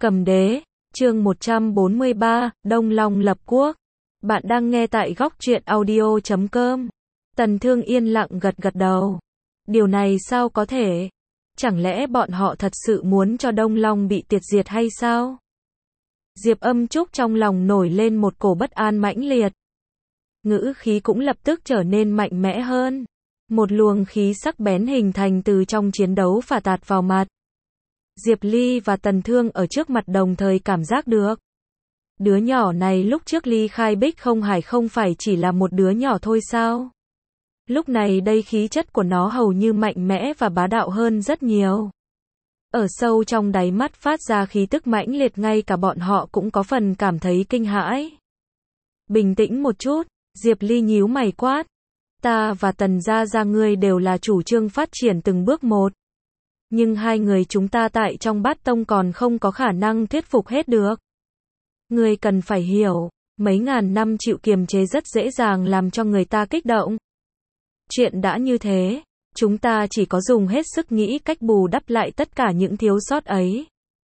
Cầm đế, chương 143, Đông Long lập quốc. Bạn đang nghe tại góc truyện audio.com. Tần Thương yên lặng gật gật đầu. Điều này sao có thể? Chẳng lẽ bọn họ thật sự muốn cho Đông Long bị tiệt diệt hay sao? Diệp Âm Trúc trong lòng nổi lên một cổ bất an mãnh liệt. Ngữ khí cũng lập tức trở nên mạnh mẽ hơn. Một luồng khí sắc bén hình thành từ trong chiến đấu phả tạt vào mặt. Diệp Ly và Tần Thương ở trước mặt đồng thời cảm giác được. Đứa nhỏ này lúc trước ly khai Bích Không Hải không phải chỉ là một đứa nhỏ thôi sao? Lúc này đây khí chất của nó hầu như mạnh mẽ và bá đạo hơn rất nhiều. Ở sâu trong đáy mắt phát ra khí tức mãnh liệt, ngay cả bọn họ cũng có phần cảm thấy kinh hãi. Bình tĩnh một chút, Diệp Ly nhíu mày quát. Ta và Tần gia ngươi đều là chủ trương phát triển từng bước một. Nhưng hai người chúng ta tại trong Bát Tông còn không có khả năng thuyết phục hết được. Ngươi cần phải hiểu, mấy ngàn năm chịu kiềm chế rất dễ dàng làm cho người ta kích động. Chuyện đã như thế, chúng ta chỉ có dùng hết sức nghĩ cách bù đắp lại tất cả những thiếu sót ấy.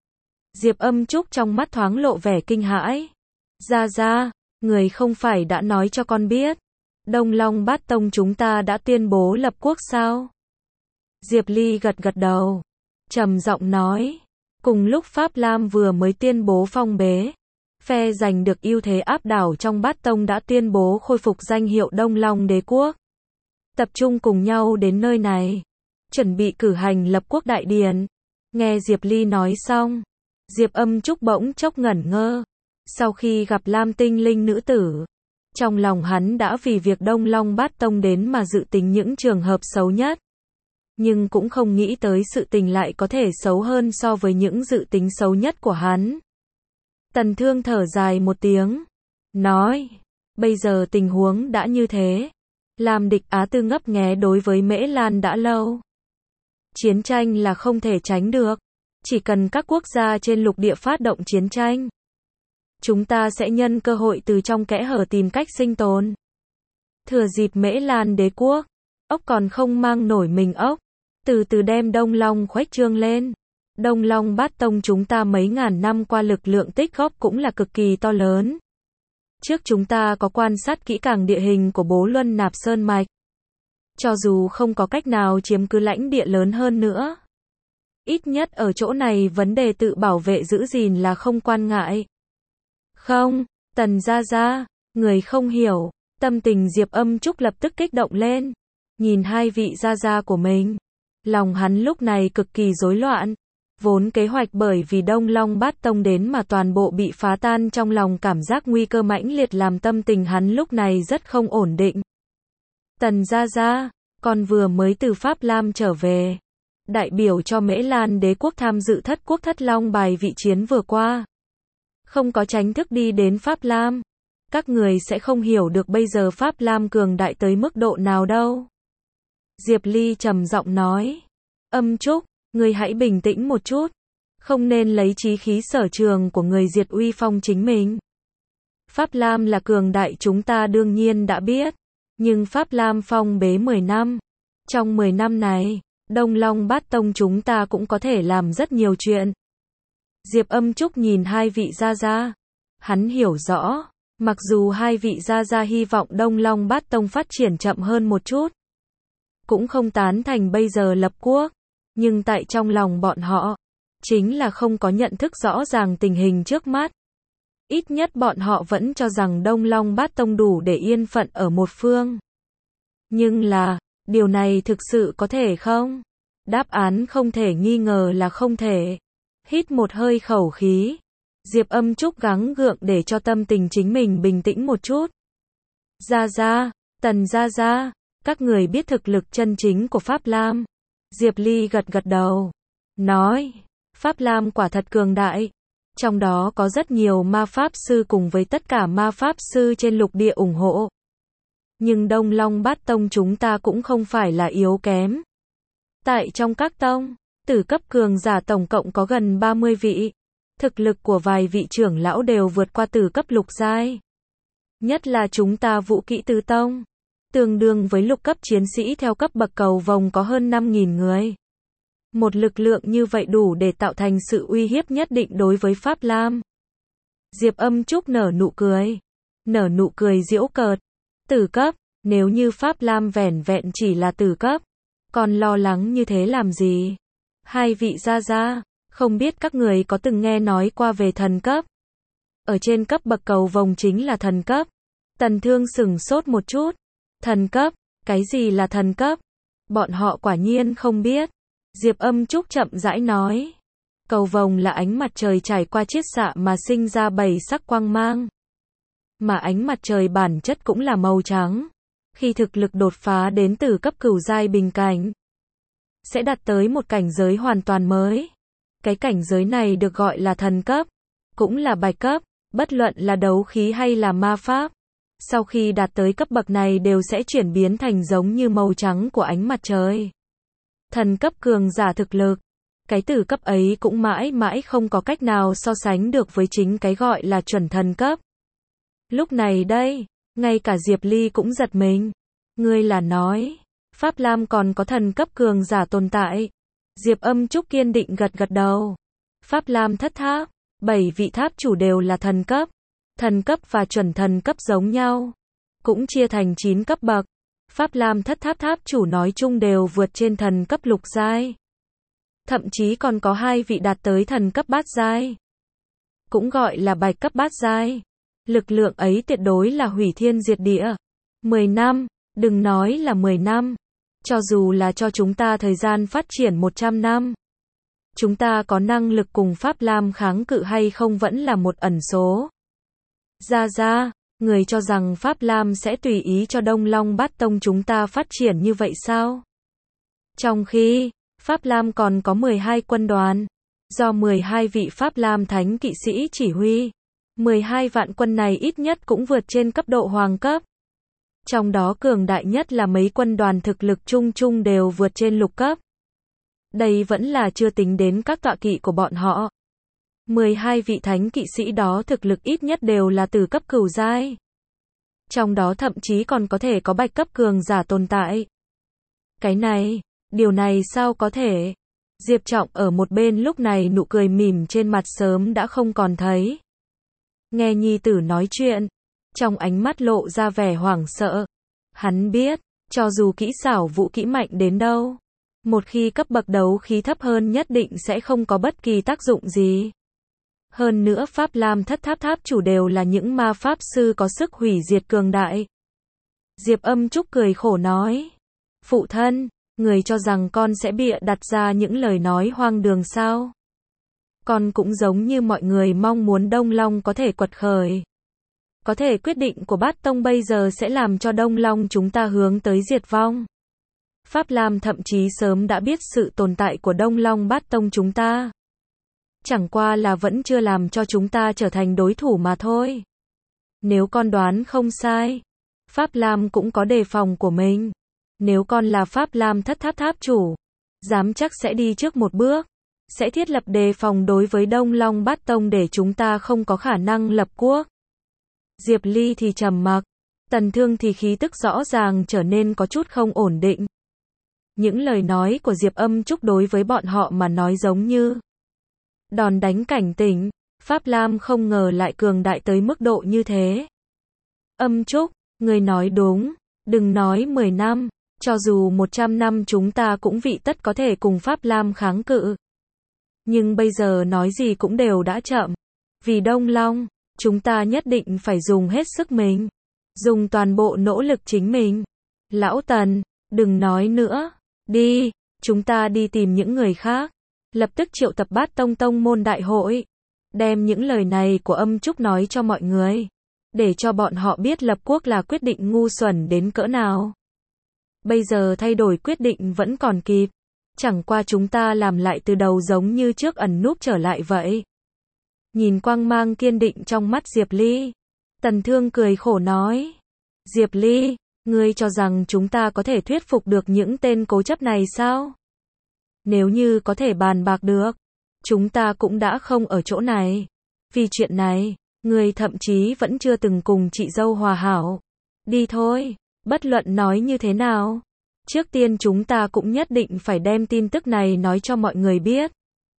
Diệp Âm Trúc trong mắt thoáng lộ vẻ kinh hãi. Gia, người không phải đã nói cho con biết, Đông Long Bát Tông chúng ta đã tuyên bố lập quốc sao? Diệp Ly gật gật đầu, trầm giọng nói, cùng lúc Pháp Lam vừa mới tuyên bố phong bế, phe giành được ưu thế áp đảo trong Bát Tông đã tuyên bố khôi phục danh hiệu Đông Long Đế Quốc. Tập trung cùng nhau đến nơi này, chuẩn bị cử hành lập quốc đại điển. Nghe Diệp Ly nói xong, Diệp Âm Trúc bỗng chốc ngẩn ngơ. Sau khi gặp Lam Tinh Linh nữ tử, trong lòng hắn đã vì việc Đông Long Bát Tông đến mà dự tính những trường hợp xấu nhất. Nhưng cũng không nghĩ tới sự tình lại có thể xấu hơn so với những dự tính xấu nhất của hắn. Tần Thương thở dài một tiếng, nói, bây giờ tình huống đã như thế. Làm địch Á Tư ngấp nghé đối với Mễ Lan đã lâu. Chiến tranh là không thể tránh được. Chỉ cần các quốc gia trên lục địa phát động chiến tranh, chúng ta sẽ nhân cơ hội từ trong kẽ hở tìm cách sinh tồn. Thừa dịp Mễ Lan đế quốc, ốc còn không mang nổi mình ốc, từ từ đem Đông Long khuếch trương lên. Đông Long Bát Tông chúng ta mấy ngàn năm qua lực lượng tích góp cũng là cực kỳ to lớn. Trước chúng ta có quan sát kỹ càng địa hình của Bố Luân Nạp Sơn Mạch. Cho dù không có cách nào chiếm cứ lãnh địa lớn hơn nữa, ít nhất ở chỗ này vấn đề tự bảo vệ giữ gìn là không quan ngại. Không, Tần gia, người không hiểu. Tâm tình Diệp Âm Trúc lập tức kích động lên. Nhìn hai vị gia của mình, lòng hắn lúc này cực kỳ rối loạn. Vốn kế hoạch bởi vì Đông Long Bát Tông đến mà toàn bộ bị phá tan, trong lòng cảm giác nguy cơ mãnh liệt làm tâm tình hắn lúc này rất không ổn định. Tần gia, con vừa mới từ Pháp Lam trở về, đại biểu cho Mễ Lan đế quốc tham dự Thất Quốc Thất Long bài vị chiến vừa qua. Không có tránh thức đi đến Pháp Lam, các người sẽ không hiểu được bây giờ Pháp Lam cường đại tới mức độ nào đâu. Diệp Ly trầm giọng nói, Âm Trúc, người hãy bình tĩnh một chút, không nên lấy chí khí sở trường của người diệt uy phong chính mình. Pháp Lam là cường đại chúng ta đương nhiên đã biết, nhưng Pháp Lam phong bế 10 năm. Trong 10 năm này, Đông Long Bát Tông chúng ta cũng có thể làm rất nhiều chuyện. Diệp Âm Trúc nhìn hai vị gia. Hắn hiểu rõ, mặc dù hai vị gia hy vọng Đông Long Bát Tông phát triển chậm hơn một chút, cũng không tán thành bây giờ lập quốc, nhưng tại trong lòng bọn họ, chính là không có nhận thức rõ ràng tình hình trước mắt. Ít nhất bọn họ vẫn cho rằng Đông Long Bát Tông đủ để yên phận ở một phương. Nhưng là, điều này thực sự có thể không? Đáp án không thể nghi ngờ là không thể. Hít một hơi khẩu khí, Diệp Âm Trúc gắng gượng để cho tâm tình chính mình bình tĩnh một chút. Gia, Tần gia, các người biết thực lực chân chính của Pháp Lam. Diệp Ly gật gật đầu, nói, Pháp Lam quả thật cường đại. Trong đó có rất nhiều ma pháp sư cùng với tất cả ma pháp sư trên lục địa ủng hộ. Nhưng Đông Long Bát Tông chúng ta cũng không phải là yếu kém. Tại trong các tông, tử cấp cường giả tổng cộng có gần 30 vị. Thực lực của vài vị trưởng lão đều vượt qua tử cấp lục giai. Nhất là chúng ta Vũ Kỹ Tứ Tông, tương đương với lục cấp chiến sĩ theo cấp bậc cầu vồng có hơn 5.000 người. Một lực lượng như vậy đủ để tạo thành sự uy hiếp nhất định đối với Pháp Lam. Diệp Âm Trúc nở nụ cười giễu cợt. Tử cấp, nếu như Pháp Lam vẻn vẹn chỉ là tử cấp, còn lo lắng như thế làm gì? Hai vị gia gia, không biết các người có từng nghe nói qua về thần cấp? Ở trên cấp bậc cầu vồng chính là thần cấp. Tần Thương sửng sốt một chút. Thần cấp, cái gì là thần cấp? Bọn họ quả nhiên không biết. Diệp Âm Trúc chậm rãi nói. Cầu vồng là ánh mặt trời trải qua chiết xạ mà sinh ra 7 sắc quang mang. Mà ánh mặt trời bản chất cũng là màu trắng. Khi thực lực đột phá đến từ cấp cửu giai bình cảnh, sẽ đạt tới một cảnh giới hoàn toàn mới. Cái cảnh giới này được gọi là thần cấp, cũng là bạch cấp, bất luận là đấu khí hay là ma pháp. Sau khi đạt tới cấp bậc này đều sẽ chuyển biến thành giống như màu trắng của ánh mặt trời. Thần cấp cường giả thực lực, cái từ cấp ấy cũng mãi mãi không có cách nào so sánh được với chính cái gọi là chuẩn thần cấp. Lúc này đây, ngay cả Diệp Ly cũng giật mình. Ngươi là nói, Pháp Lam còn có thần cấp cường giả tồn tại? Diệp Âm Trúc kiên định gật gật đầu. Pháp Lam thất tháp, 7 vị tháp chủ đều là thần cấp. Thần cấp và chuẩn thần cấp giống nhau, cũng chia thành 9 cấp bậc. Pháp Lam thất tháp tháp chủ nói chung đều vượt trên thần cấp lục giai. Thậm chí còn có 2 vị đạt tới thần cấp bát giai, cũng gọi là bạch cấp bát giai. Lực lượng ấy tuyệt đối là hủy thiên diệt địa. 10 năm, đừng nói là 10 năm. Cho dù là cho chúng ta thời gian phát triển 100 năm, chúng ta có năng lực cùng Pháp Lam kháng cự hay không vẫn là một ẩn số. Gia, người cho rằng Pháp Lam sẽ tùy ý cho Đông Long Bát Tông chúng ta phát triển như vậy sao? Trong khi, Pháp Lam còn có 12 quân đoàn, do 12 vị Pháp Lam thánh kỵ sĩ chỉ huy. 12 vạn quân này ít nhất cũng vượt trên cấp độ hoàng cấp. Trong đó cường đại nhất là mấy quân đoàn thực lực chung chung đều vượt trên lục cấp. Đây vẫn là chưa tính đến các tọa kỵ của bọn họ. 12 vị thánh kỵ sĩ đó thực lực ít nhất đều là từ cấp cửu giai. Trong đó thậm chí còn có thể có bạch cấp cường giả tồn tại. Điều này sao có thể? Diệp Trọng ở một bên lúc này nụ cười mỉm trên mặt sớm đã không còn thấy. Nghe nhi tử nói chuyện, trong ánh mắt lộ ra vẻ hoảng sợ. Hắn biết, cho dù kỹ xảo vũ kỹ mạnh đến đâu, một khi cấp bậc đấu khí thấp hơn nhất định sẽ không có bất kỳ tác dụng gì. Hơn nữa Pháp Lam thất tháp tháp chủ đều là những ma pháp sư có sức hủy diệt cường đại. Diệp Âm Trúc cười khổ nói. Phụ thân, người cho rằng con sẽ bịa đặt ra những lời nói hoang đường sao? Con cũng giống như mọi người mong muốn Đông Long có thể quật khởi. Có thể quyết định của Bát Tông bây giờ sẽ làm cho Đông Long chúng ta hướng tới diệt vong. Pháp Lam thậm chí sớm đã biết sự tồn tại của Đông Long Bát Tông chúng ta. Chẳng qua là vẫn chưa làm cho chúng ta trở thành đối thủ mà thôi. Nếu con đoán không sai, Pháp Lam cũng có đề phòng của mình. Nếu con là Pháp Lam thất tháp tháp chủ, dám chắc sẽ đi trước một bước, sẽ thiết lập đề phòng đối với Đông Long Bát Tông để chúng ta không có khả năng lập quốc. Diệp Ly thì trầm mặc, Tần Thương thì khí tức rõ ràng trở nên có chút không ổn định. Những lời nói của Diệp Âm Trúc đối với bọn họ mà nói giống như đòn đánh cảnh tỉnh. Pháp Lam không ngờ lại cường đại tới mức độ như thế. Âm Trúc, người nói đúng, đừng nói 10 năm, cho dù 100 năm chúng ta cũng vị tất có thể cùng Pháp Lam kháng cự. Nhưng bây giờ nói gì cũng đều đã chậm. Vì Đông Long, chúng ta nhất định phải dùng hết sức mình, dùng toàn bộ nỗ lực chính mình. Lão Tần, đừng nói nữa, đi, chúng ta đi tìm những người khác. Lập tức triệu tập Bát Tông tông môn đại hội, đem những lời này của Âm Trúc nói cho mọi người, để cho bọn họ biết lập quốc là quyết định ngu xuẩn đến cỡ nào. Bây giờ thay đổi quyết định vẫn còn kịp, chẳng qua chúng ta làm lại từ đầu giống như trước ẩn núp trở lại vậy. Nhìn quang mang kiên định trong mắt Diệp Ly, Tần Thương cười khổ nói. Diệp Ly, ngươi cho rằng chúng ta có thể thuyết phục được những tên cố chấp này sao? Nếu như có thể bàn bạc được, chúng ta cũng đã không ở chỗ này. Vì chuyện này, ngươi thậm chí vẫn chưa từng cùng chị dâu hòa hảo. Đi thôi, bất luận nói như thế nào, Trước tiên chúng ta cũng nhất định phải đem tin tức này nói cho mọi người biết.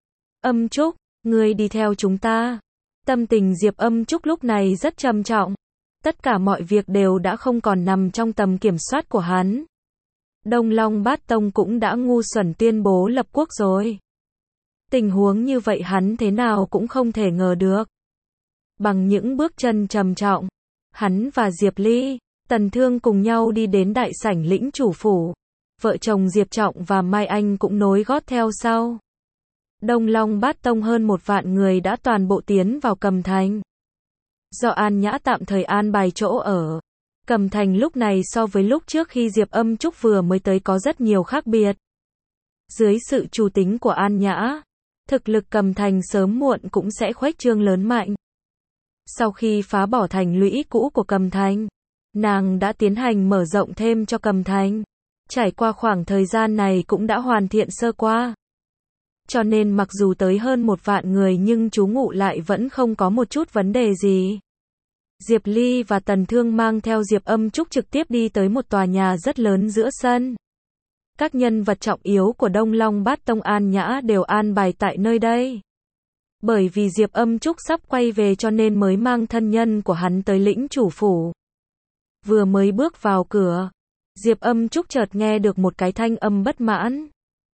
Âm Trúc, ngươi đi theo chúng ta. Tâm tình Diệp Âm Trúc lúc này rất trầm trọng. Tất cả mọi việc đều đã không còn nằm trong tầm kiểm soát của hắn. Đông Long Bát Tông cũng đã ngu xuẩn tuyên bố lập quốc rồi. Tình huống như vậy hắn thế nào cũng không thể ngờ được. Bằng những bước chân trầm trọng, hắn và Diệp Ly, Tần Thương cùng nhau đi đến đại sảnh lĩnh chủ phủ. Vợ chồng Diệp Trọng và Mai Anh cũng nối gót theo sau. Đông Long Bát Tông hơn 1 vạn người đã toàn bộ tiến vào Cầm Thành. Do An Nhã tạm thời an bài chỗ ở, Cầm Thành lúc này so với lúc trước khi Diệp Âm Trúc vừa mới tới có rất nhiều khác biệt. Dưới sự chủ tính của An Nhã, thực lực Cầm Thành sớm muộn cũng sẽ khuếch trương lớn mạnh. Sau khi phá bỏ thành lũy cũ của Cầm Thành, nàng đã tiến hành mở rộng thêm cho Cầm Thành. Trải qua khoảng thời gian này cũng đã hoàn thiện sơ qua. Cho nên mặc dù tới hơn 1 vạn người nhưng trú ngụ lại vẫn không có một chút vấn đề gì. Diệp Ly và Tần Thương mang theo Diệp Âm Trúc trực tiếp đi tới một tòa nhà rất lớn giữa sân. Các nhân vật trọng yếu của Đông Long Bát Tông An Nhã đều an bài tại nơi đây. Bởi vì Diệp Âm Trúc sắp quay về cho nên mới mang thân nhân của hắn tới lĩnh chủ phủ. Vừa mới bước vào cửa, Diệp Âm Trúc chợt nghe được một cái thanh âm bất mãn.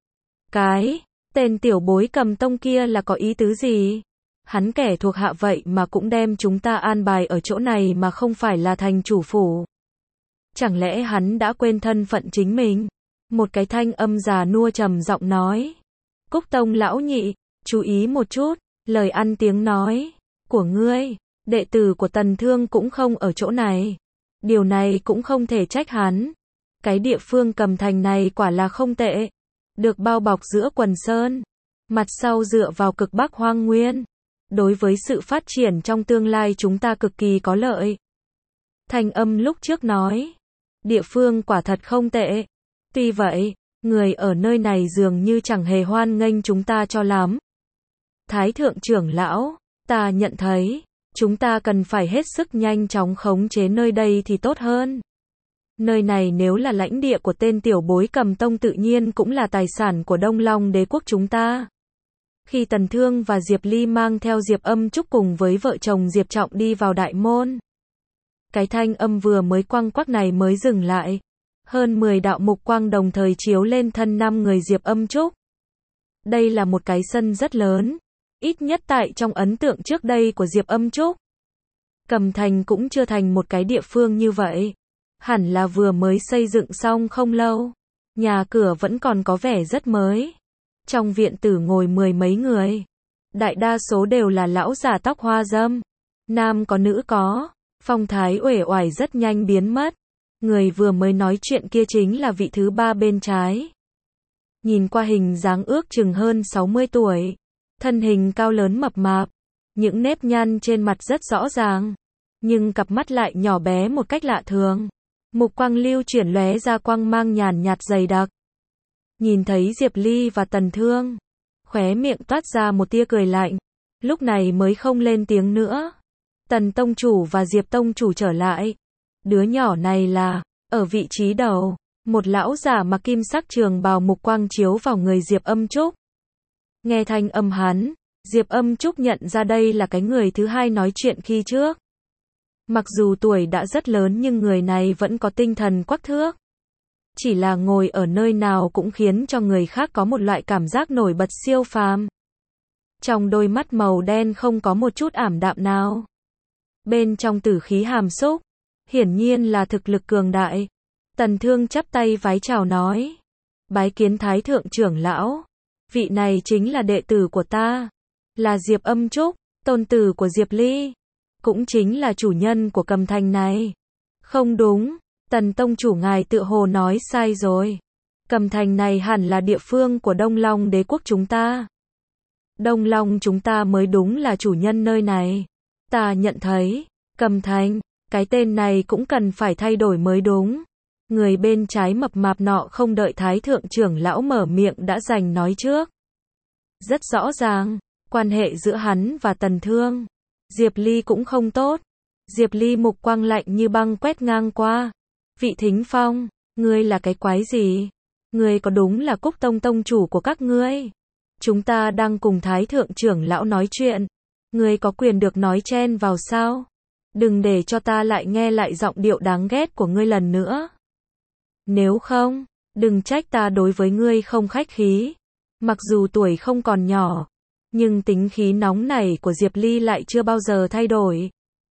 Cái tên tiểu bối Cầm Tông kia là có ý tứ gì? Hắn kẻ thuộc hạ vậy mà cũng đem chúng ta an bài ở chỗ này mà không phải là thành chủ phủ. Chẳng lẽ hắn đã quên thân phận chính mình? Một cái thanh âm già nua trầm giọng nói. Cúc Tông lão nhị, chú ý một chút, lời ăn tiếng nói của ngươi, đệ tử của Tần Thương cũng không ở chỗ này. Điều này cũng không thể trách hắn. Cái địa phương Cầm Thành này quả là không tệ. Được bao bọc giữa quần sơn, mặt sau dựa vào cực Bắc hoang nguyên. Đối với sự phát triển trong tương lai chúng ta cực kỳ có lợi. Thanh âm lúc trước nói, địa phương quả thật không tệ. Tuy vậy, người ở nơi này dường như chẳng hề hoan nghênh chúng ta cho lắm. Thái thượng trưởng lão, ta nhận thấy, chúng ta cần phải hết sức nhanh chóng khống chế nơi đây thì tốt hơn. Nơi này nếu là lãnh địa của tên tiểu bối Cầm Tông tự nhiên cũng là tài sản của Đông Long đế quốc chúng ta. Khi Tần Thương và Diệp Ly mang theo Diệp Âm Trúc cùng với vợ chồng Diệp Trọng đi vào đại môn. Cái thanh âm vừa mới quăng quắc này mới dừng lại. Hơn 10 đạo mục quang đồng thời chiếu lên thân 5 người Diệp Âm Trúc. Đây là một cái sân rất lớn. Ít nhất tại trong ấn tượng trước đây của Diệp Âm Trúc. Cầm Thành cũng chưa thành một cái địa phương như vậy. Hẳn là vừa mới xây dựng xong không lâu. Nhà cửa vẫn còn có vẻ rất mới. Trong viện tử ngồi 10 mấy người. Đại đa số đều là lão già tóc hoa râm. Nam có nữ có. Phong thái uể oải rất nhanh biến mất. Người vừa mới nói chuyện kia chính là vị thứ 3 bên trái. Nhìn qua hình dáng ước chừng hơn 60 tuổi. Thân hình cao lớn mập mạp. Những nếp nhăn trên mặt rất rõ ràng. Nhưng cặp mắt lại nhỏ bé một cách lạ thường. Mục quang lưu chuyển lóe ra quang mang nhàn nhạt dày đặc. Nhìn thấy Diệp Ly và Tần Thương, khóe miệng toát ra một tia cười lạnh. Lúc này mới không lên tiếng nữa. Tần tông chủ và Diệp tông chủ trở lại. Đứa nhỏ này là, ở vị trí đầu, một lão giả mặc kim sắc trường bào mục quang chiếu vào người Diệp Âm Trúc. Nghe thanh âm hắn, Diệp Âm Trúc nhận ra đây là cái người thứ 2 nói chuyện khi trước. Mặc dù tuổi đã rất lớn nhưng người này vẫn có tinh thần quắc thước. Chỉ là ngồi ở nơi nào cũng khiến cho người khác có một loại cảm giác nổi bật siêu phàm. Trong đôi mắt màu đen không có một chút ảm đạm nào. Bên trong tử khí hàm xúc, hiển nhiên là thực lực cường đại. Tần Thương chắp tay vái chào nói. Bái kiến Thái thượng trưởng lão. Vị này chính là đệ tử của ta. Là Diệp Âm Trúc, tôn tử của Diệp Ly. Cũng chính là chủ nhân của Cầm Thành này. Không đúng, Tần tông chủ ngài tự hồ nói sai rồi. Cầm Thành này hẳn là địa phương của Đông Long đế quốc chúng ta. Đông Long chúng ta mới đúng là chủ nhân nơi này. Ta nhận thấy, Cầm Thành, cái tên này cũng cần phải thay đổi mới đúng. Người bên trái mập mạp nọ không đợi Thái thượng trưởng lão mở miệng đã giành nói trước. Rất rõ ràng, quan hệ giữa hắn và Tần Thương, Diệp Ly cũng không tốt. Diệp Ly mục quang lạnh như băng quét ngang qua. Vị Thính Phong, Ngươi là cái quái gì? Ngươi có đúng là Cúc Tông tông chủ của các ngươi? Chúng ta đang cùng Thái thượng trưởng lão nói chuyện. Ngươi có quyền được nói chen vào sao? Đừng để cho ta lại nghe lại giọng điệu đáng ghét của ngươi lần nữa. Nếu không, đừng trách ta đối với ngươi không khách khí. Mặc dù tuổi không còn nhỏ, nhưng tính khí nóng nảy của Diệp Ly lại chưa bao giờ thay đổi.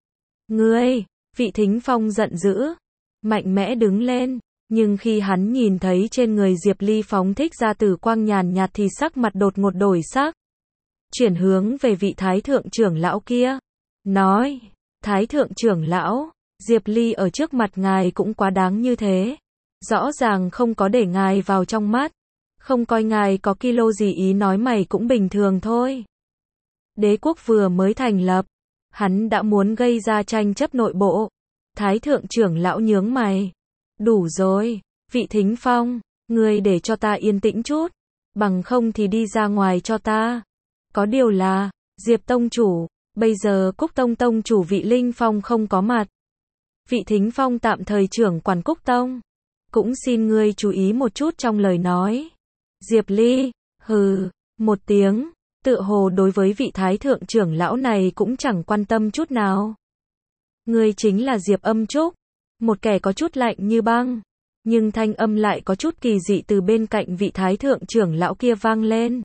Ngươi, Vị Thính Phong giận dữ, mạnh mẽ đứng lên, nhưng khi hắn nhìn thấy trên người Diệp Ly phóng thích ra tử quang nhàn nhạt thì sắc mặt đột ngột đổi sắc. Chuyển hướng về vị Thái thượng trưởng lão kia, nói, Thái thượng trưởng lão, Diệp Ly ở trước mặt ngài cũng quá đáng như thế. Rõ ràng không có để ngài vào trong mắt. Không coi ngài có kilo gì ý nói mày cũng bình thường thôi. Đế quốc vừa mới thành lập, hắn đã muốn gây ra tranh chấp nội bộ. Thái thượng trưởng lão nhướng mày. Đủ rồi, Vị Thính Phong, ngươi để cho ta yên tĩnh chút, bằng không thì đi ra ngoài cho ta. Có điều là, Diệp tông chủ, bây giờ Cúc Tông tông chủ Vị Linh Phong không có mặt. Vị Thính Phong tạm thời trưởng quản Cúc Tông. Cũng xin ngươi chú ý một chút trong lời nói. Diệp Ly, hừ, một tiếng, tựa hồ đối với vị Thái thượng trưởng lão này cũng chẳng quan tâm chút nào. Ngươi chính là Diệp Âm Trúc, một kẻ có chút lạnh như băng, nhưng thanh âm lại có chút kỳ dị từ bên cạnh vị Thái thượng trưởng lão kia vang lên.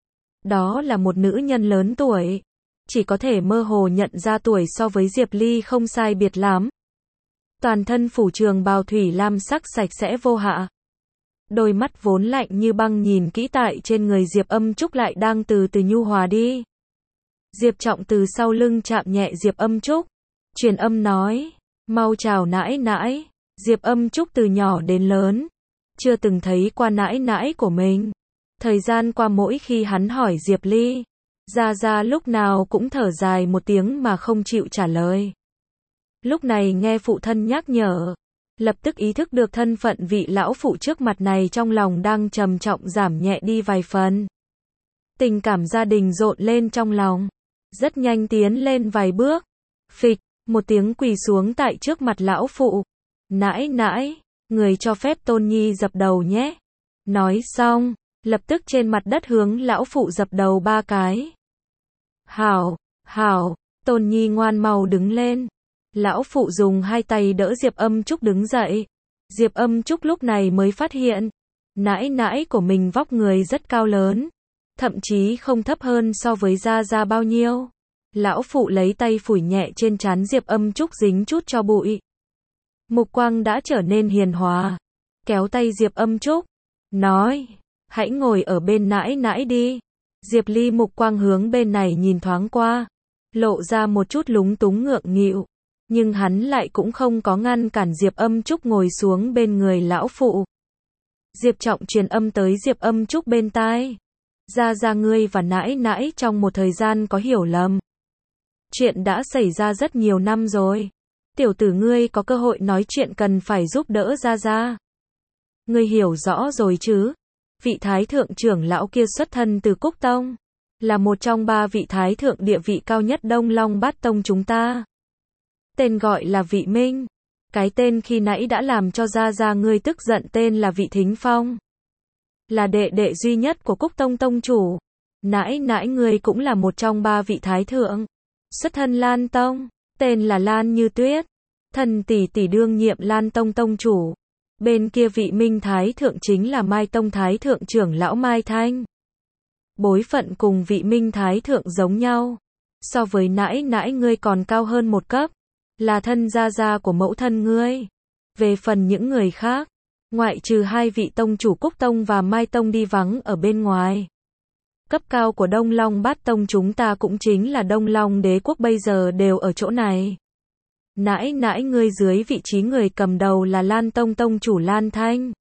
Đó là một nữ nhân lớn tuổi, chỉ có thể mơ hồ nhận ra tuổi so với Diệp Ly không sai biệt lắm. Toàn thân phủ trường bào thủy lam sắc sạch sẽ vô hạ. Đôi mắt vốn lạnh như băng nhìn kỹ tại trên người Diệp Âm Trúc lại đang từ từ nhu hòa đi. Diệp Trọng từ sau lưng chạm nhẹ Diệp Âm Trúc, truyền âm nói, mau chào nãi nãi. Diệp Âm Trúc từ nhỏ đến lớn, chưa từng thấy qua nãi nãi của mình. Thời gian qua mỗi khi hắn hỏi Diệp Ly, Gia Gia lúc nào cũng thở dài một tiếng mà không chịu trả lời. Lúc này nghe phụ thân nhắc nhở, lập tức ý thức được thân phận vị lão phụ trước mặt này trong lòng đang trầm trọng giảm nhẹ đi vài phần. Tình cảm gia đình rộn lên trong lòng, rất nhanh tiến lên vài bước, phịch, một tiếng quỳ xuống tại trước mặt lão phụ. Nãi nãi, người cho phép Tôn Nhi dập đầu nhé. Nói xong, lập tức trên mặt đất hướng lão phụ dập đầu 3 cái. Hảo, hảo, Tôn Nhi ngoan mau đứng lên. Lão phụ dùng 2 tay đỡ Diệp Âm Trúc đứng dậy. Diệp Âm Trúc lúc này mới phát hiện, nãi nãi của mình vóc người rất cao lớn, thậm chí không thấp hơn so với Gia Gia bao nhiêu. Lão phụ lấy tay phủi nhẹ trên trán Diệp Âm Trúc dính chút cho bụi. Mục quang đã trở nên hiền hòa, kéo tay Diệp Âm Trúc, nói, hãy ngồi ở bên nãi nãi đi. Diệp Ly mục quang hướng bên này nhìn thoáng qua, lộ ra một chút lúng túng ngượng nghịu. Nhưng hắn lại cũng không có ngăn cản Diệp Âm Trúc ngồi xuống bên người lão phụ. Diệp Trọng truyền âm tới Diệp Âm Trúc bên tai. Gia Gia ngươi và nãi nãi trong một thời gian có hiểu lầm. Chuyện đã xảy ra rất nhiều năm rồi. Tiểu tử ngươi có cơ hội nói chuyện cần phải giúp đỡ Gia Gia. Ngươi hiểu rõ rồi chứ? Vị Thái thượng trưởng lão kia xuất thân từ Cúc Tông, là một trong 3 vị Thái thượng địa vị cao nhất Đông Long Bát Tông chúng ta. Tên gọi là Vị Minh. Cái tên khi nãy đã làm cho Gia Gia ngươi tức giận tên là Vị Thính Phong. Là đệ đệ duy nhất của Cúc Tông tông chủ. Nãi nãi ngươi cũng là một trong 3 vị Thái thượng. Xuất thân Lan Tông, tên là Lan Như Tuyết. Thần tỷ tỷ đương nhiệm Lan Tông tông chủ. Bên kia Vị Minh Thái thượng chính là Mai Tông Thái thượng trưởng lão Mai Thanh. Bối phận cùng Vị Minh Thái thượng giống nhau. So với nãi nãi ngươi còn cao hơn một cấp. Là thân Gia Gia của mẫu thân ngươi. Về phần những người khác, ngoại trừ 2 vị tông chủ Cúc Tông và Mai Tông đi vắng ở bên ngoài. Cấp cao của Đông Long Bát Tông chúng ta cũng chính là Đông Long Đế quốc bây giờ đều ở chỗ này. Nãi nãi ngươi dưới vị trí người cầm đầu là Lan Tông tông chủ Lan Thanh.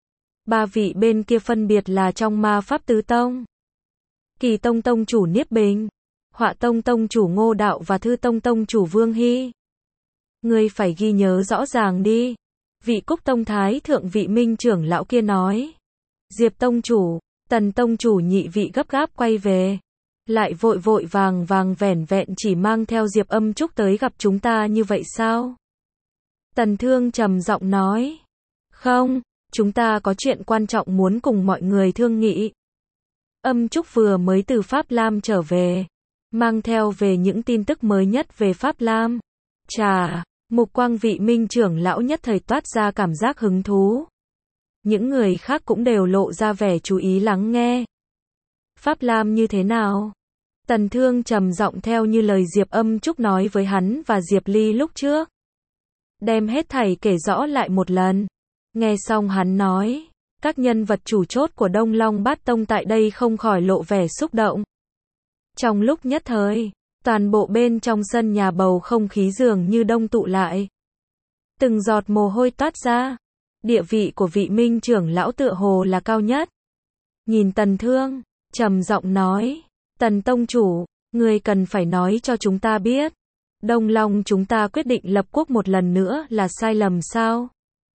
3 vị bên kia phân biệt là trong Ma Pháp Tứ Tông, Kỳ Tông tông chủ Niếp Bình, Họa Tông tông chủ Ngô Đạo và Thư Tông tông chủ Vương Hy. Ngươi phải ghi nhớ rõ ràng đi. Vị Cúc Tông Thái thượng Vị Minh trưởng lão kia nói. Diệp tông chủ, Tần tông chủ nhị vị gấp gáp quay về. Lại vội vội vàng vàng vẻn vẹn chỉ mang theo Diệp Âm Trúc tới gặp chúng ta như vậy sao? Tần Thương trầm giọng nói. Không, chúng ta có chuyện quan trọng muốn cùng mọi người thương nghị. Âm Trúc vừa mới từ Pháp Lam trở về, mang theo về những tin tức mới nhất về Pháp Lam. Chà, mục quang Vị Minh trưởng lão nhất thời toát ra cảm giác hứng thú. Những người khác cũng đều lộ ra vẻ chú ý lắng nghe. Pháp Lam như thế nào? Tần Thương trầm giọng theo như lời Diệp Âm Trúc nói với hắn và Diệp Ly lúc trước. Đem hết thảy kể rõ lại một lần. Nghe xong hắn nói, các nhân vật chủ chốt của Đông Long Bát Tông tại đây không khỏi lộ vẻ xúc động. Trong lúc nhất thời, toàn bộ bên trong sân nhà bầu không khí dường như đông tụ lại. Từng giọt mồ hôi toát ra. Địa vị của Vị Minh trưởng lão tựa hồ là cao nhất. Nhìn Tần Thương, trầm giọng nói, Tần Tông chủ, ngươi cần phải nói cho chúng ta biết. Đông Long chúng ta quyết định lập quốc một lần nữa là sai lầm sao?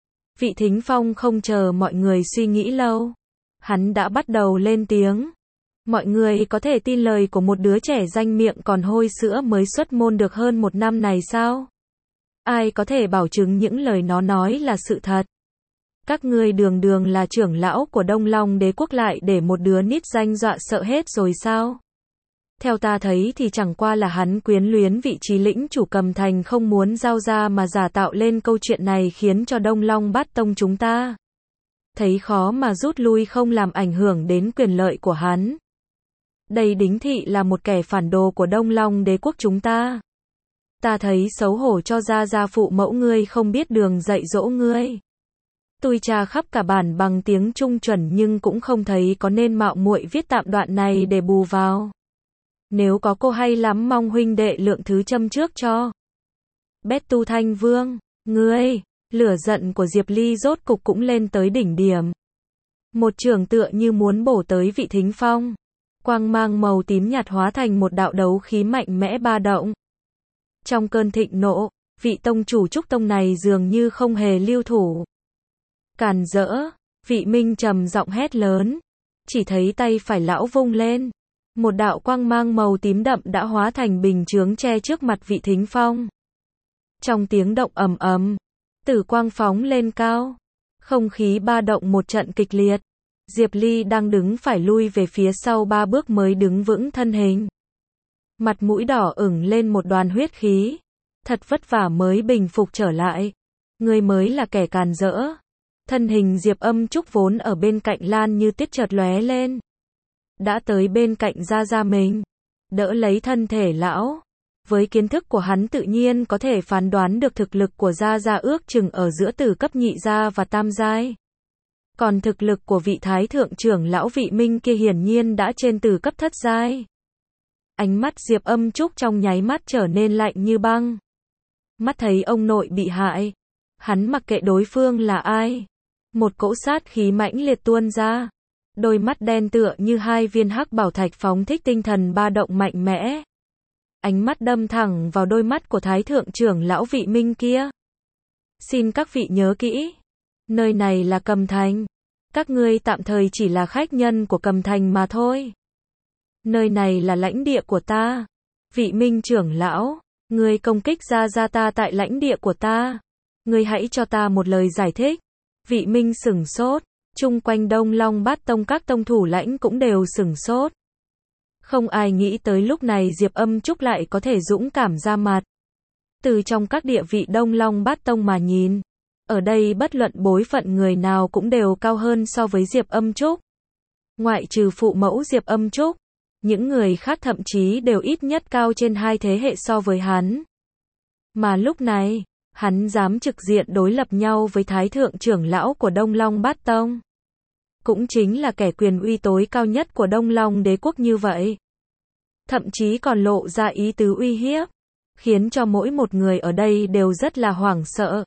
Vị Thính Phong không chờ mọi người suy nghĩ lâu. Hắn đã bắt đầu lên tiếng. Mọi người có thể tin lời của một đứa trẻ danh miệng còn hôi sữa mới xuất môn được hơn 1 năm này sao? Ai có thể bảo chứng những lời nó nói là sự thật? Các ngươi đường đường là trưởng lão của Đông Long đế quốc lại để một đứa nít danh dọa sợ hết rồi sao? Theo ta thấy thì chẳng qua là hắn quyến luyến vị trí lĩnh chủ Cầm Thành không muốn giao ra mà giả tạo lên câu chuyện này khiến cho Đông Long Bát Tông chúng ta thấy khó mà rút lui không làm ảnh hưởng đến quyền lợi của hắn. Đây đính thị là một kẻ phản đồ của Đông Long đế quốc chúng ta. Ta thấy xấu hổ cho gia phụ mẫu ngươi không biết đường dạy dỗ ngươi. Tôi tra khắp cả bản bằng tiếng Trung chuẩn nhưng cũng không thấy có nên mạo muội viết tạm đoạn này để bù vào. Nếu có cô hay lắm mong huynh đệ lượng thứ châm trước cho. Bét Tu Thanh Vương, ngươi, lửa giận của Diệp Ly rốt cục cũng lên tới đỉnh điểm. Một trường tựa như muốn bổ tới Vị Thính Phong. Quang mang màu tím nhạt hóa thành một đạo đấu khí mạnh mẽ ba động. Trong cơn thịnh nộ, vị tông chủ Trúc Tông này dường như không hề lưu thủ. Càn rỡ, Vị Minh trầm giọng hét lớn. Chỉ thấy tay phải lão vung lên. Một đạo quang mang màu tím đậm đã hóa thành bình chướng che trước mặt Vị Thính Phong. Trong tiếng động ầm ầm, tử quang phóng lên cao. Không khí ba động một trận kịch liệt. Diệp Ly đang đứng phải lui về phía sau 3 bước mới đứng vững thân hình. Mặt mũi đỏ ửng lên một đoàn huyết khí. Thật vất vả mới bình phục trở lại. Ngươi mới là kẻ càn rỡ. Thân hình Diệp Âm Trúc vốn ở bên cạnh Lan Như Tuyết chợt lóe lên. Đã tới bên cạnh Gia mình. Đỡ lấy thân thể lão. Với kiến thức của hắn tự nhiên có thể phán đoán được thực lực của Gia ước chừng ở giữa từ cấp nhị gia và tam giai. Còn thực lực của vị thái thượng trưởng lão Vị Minh kia hiển nhiên đã trên từ cấp thất giai. Ánh mắt Diệp Âm Trúc trong nháy mắt trở nên lạnh như băng. Mắt thấy ông nội bị hại. Hắn mặc kệ đối phương là ai. Một cỗ sát khí mãnh liệt tuôn ra. Đôi mắt đen tựa như 2 viên hắc bảo thạch phóng thích tinh thần ba động mạnh mẽ. Ánh mắt đâm thẳng vào đôi mắt của thái thượng trưởng lão Vị Minh kia. Xin các vị nhớ kỹ. Nơi này là Cầm Thành. Các ngươi tạm thời chỉ là khách nhân của Cầm Thành mà thôi. Nơi này là lãnh địa của ta. Vị Minh trưởng lão, ngươi công kích Gia ta tại lãnh địa của ta. Ngươi hãy cho ta một lời giải thích. Vị Minh sửng sốt. Chung quanh Đông Long Bát Tông các tông thủ lãnh cũng đều sửng sốt. Không ai nghĩ tới lúc này Diệp Âm Trúc lại có thể dũng cảm ra mặt. Từ trong các địa vị Đông Long Bát Tông mà nhìn. Ở đây bất luận bối phận người nào cũng đều cao hơn so với Diệp Âm Trúc. Ngoại trừ phụ mẫu Diệp Âm Trúc, những người khác thậm chí đều ít nhất cao trên 2 thế hệ so với hắn. Mà lúc này, hắn dám trực diện đối lập nhau với thái thượng trưởng lão của Đông Long Bát Tông. Cũng chính là kẻ quyền uy tối cao nhất của Đông Long đế quốc như vậy. Thậm chí còn lộ ra ý tứ uy hiếp, khiến cho mỗi một người ở đây đều rất là hoảng sợ.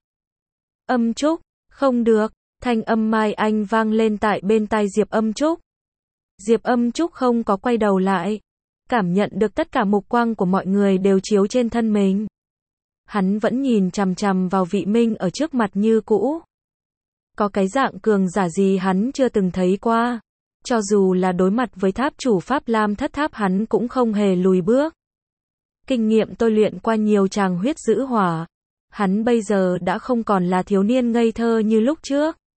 Âm Trúc, không được, thanh âm Mai Anh vang lên tại bên tai Diệp Âm Trúc. Diệp Âm Trúc không có quay đầu lại, cảm nhận được tất cả mục quang của mọi người đều chiếu trên thân mình. Hắn vẫn nhìn chằm chằm vào Vị Minh ở trước mặt như cũ. Có cái dạng cường giả gì hắn chưa từng thấy qua. Cho dù là đối mặt với tháp chủ Pháp Lam thất tháp hắn cũng không hề lùi bước. Kinh nghiệm tôi luyện qua nhiều tràng huyết giữ hỏa. Hắn bây giờ đã không còn là thiếu niên ngây thơ như lúc trước.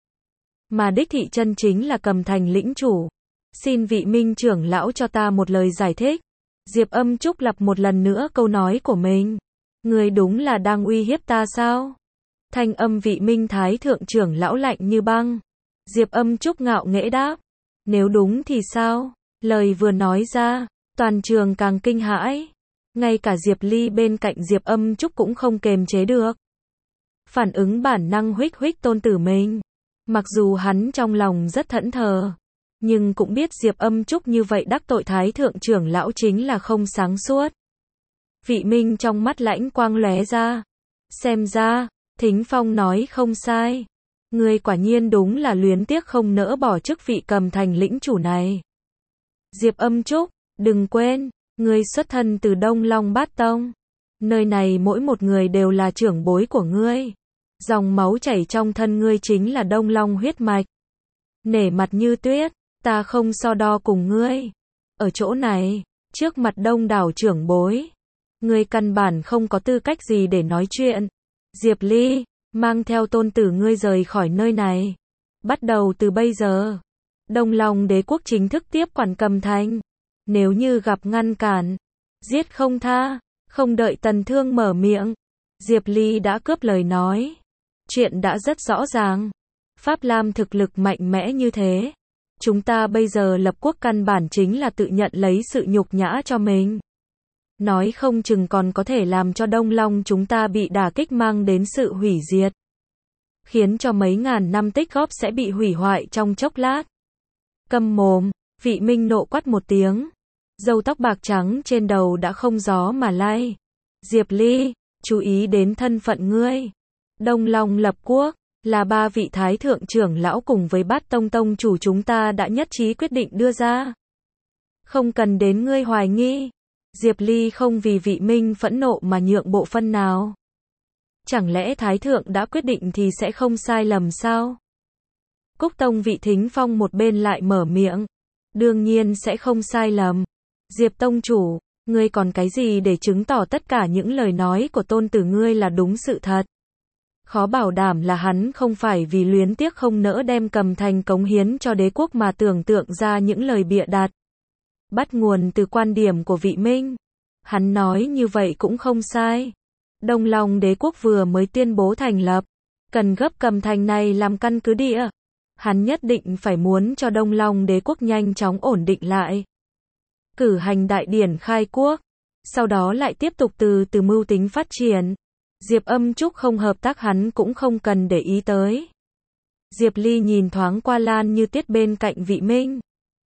mà đích thị chân chính là Cầm Thành lĩnh chủ. Xin vị Minh trưởng lão cho ta một lời giải thích. Diệp Âm Trúc lặp một lần nữa câu nói của mình. Ngươi đúng là đang uy hiếp ta sao? Thanh âm vị Minh Thái thượng trưởng lão lạnh như băng. Diệp Âm Trúc ngạo nghễ đáp. Nếu đúng thì sao? Lời vừa nói ra, toàn trường càng kinh hãi. Ngay cả Diệp Ly bên cạnh Diệp Âm Trúc cũng không kềm chế được. Phản ứng bản năng huých huých tôn tử mình. Mặc dù hắn trong lòng rất thẫn thờ, nhưng cũng biết Diệp Âm Trúc như vậy đắc tội Thái thượng trưởng lão chính là không sáng suốt. Vị Minh trong mắt lãnh quang lóe ra. Xem ra, Thính Phong nói không sai. Ngươi quả nhiên đúng là luyến tiếc không nỡ bỏ chức vị Cầm Thành lĩnh chủ này. Diệp Âm Trúc, đừng quên, ngươi xuất thân từ Đông Long Bát Tông. Nơi này mỗi một người đều là trưởng bối của ngươi. Dòng máu chảy trong thân ngươi chính là Đông Long huyết mạch. Nể mặt như tuyết, ta không so đo cùng ngươi. Ở chỗ này, trước mặt đông đảo trưởng bối, ngươi căn bản không có tư cách gì để nói chuyện. Diệp Ly, mang theo tôn tử ngươi rời khỏi nơi này. Bắt đầu từ bây giờ, Đông Long đế quốc chính thức tiếp quản Cầm Thành. Nếu như gặp ngăn cản, giết không tha. Không đợi Tần Thương mở miệng, Diệp Ly đã cướp lời nói. Chuyện đã rất rõ ràng. Pháp Lam thực lực mạnh mẽ như thế. Chúng ta bây giờ lập quốc căn bản chính là tự nhận lấy sự nhục nhã cho mình. Nói không chừng còn có thể làm cho Đông Long chúng ta bị đả kích mang đến sự hủy diệt. Khiến cho mấy ngàn năm tích góp sẽ bị hủy hoại trong chốc lát. Câm mồm, vị Minh nộ quát một tiếng. Râu tóc bạc trắng trên đầu đã không gió mà lay. Diệp Ly, chú ý đến thân phận ngươi. Đông Long lập quốc, là ba vị Thái thượng trưởng lão cùng với Bát Tông tông chủ chúng ta đã nhất trí quyết định đưa ra. Không cần đến ngươi hoài nghi. Diệp Ly không vì vị Minh phẫn nộ mà nhượng bộ phân nào. Chẳng lẽ Thái thượng đã quyết định thì sẽ không sai lầm sao? Cúc Tông vị Thính Phong một bên lại mở miệng. Đương nhiên sẽ không sai lầm. Diệp tông chủ, ngươi còn cái gì để chứng tỏ tất cả những lời nói của tôn tử ngươi là đúng sự thật? Khó bảo đảm là hắn không phải vì luyến tiếc không nỡ đem Cầm Thành cống hiến cho đế quốc mà tưởng tượng ra những lời bịa đặt. Bắt nguồn từ quan điểm của vị Minh. Hắn nói như vậy cũng không sai. Đông Long đế quốc vừa mới tuyên bố thành lập. Cần gấp Cầm Thành này làm căn cứ địa. Hắn nhất định phải muốn cho Đông Long đế quốc nhanh chóng ổn định lại. Cử hành đại điển khai quốc. Sau đó lại tiếp tục từ từ mưu tính phát triển. Diệp Âm Trúc không hợp tác hắn cũng không cần để ý tới. Diệp Ly nhìn thoáng qua Lan Như Tuyết bên cạnh vị Minh.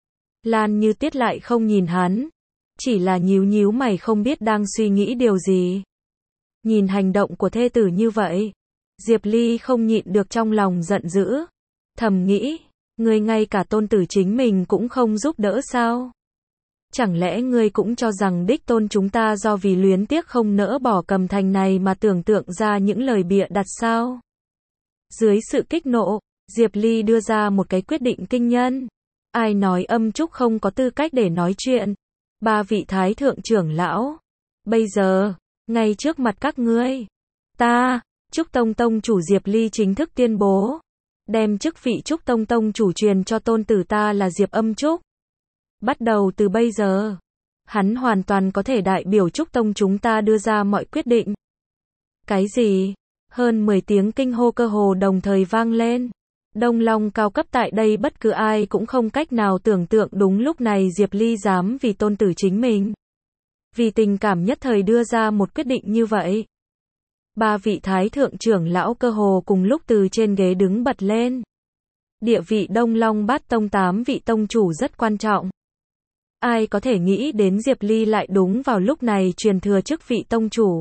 Lan Như Tuyết lại không nhìn hắn. Chỉ là nhíu nhíu mày không biết đang suy nghĩ điều gì. Nhìn hành động của thê tử như vậy. Diệp Ly không nhịn được trong lòng giận dữ. Thầm nghĩ, ngươi ngay cả tôn tử chính mình cũng không giúp đỡ sao? Chẳng lẽ ngươi cũng cho rằng đích tôn chúng ta do vì luyến tiếc không nỡ bỏ Cầm Thành này mà tưởng tượng ra những lời bịa đặt sao? Dưới sự kích nộ, Diệp Ly đưa ra một cái quyết định kinh nhân. Ai nói Âm Trúc không có tư cách để nói chuyện? Ba vị Thái thượng trưởng lão. Bây giờ, ngay trước mặt các ngươi, ta, Trúc Tông tông chủ Diệp Ly chính thức tuyên bố. Đem chức vị Trúc Tông tông chủ truyền cho tôn tử ta là Diệp Âm Trúc. Bắt đầu từ bây giờ, hắn hoàn toàn có thể đại biểu Trúc Tông chúng ta đưa ra mọi quyết định. Cái gì? Hơn 10 tiếng kinh hô cơ hồ đồng thời vang lên. Đông Long cao cấp tại đây bất cứ ai cũng không cách nào tưởng tượng đúng lúc này Diệp Ly dám vì tôn tử chính mình. Vì tình cảm nhất thời đưa ra một quyết định như vậy. Ba vị Thái thượng trưởng lão cơ hồ cùng lúc từ trên ghế đứng bật lên. Địa vị Đông Long Bát Tông 8 vị tông chủ rất quan trọng. Ai có thể nghĩ đến Diệp Ly lại đúng vào lúc này truyền thừa chức vị tông chủ.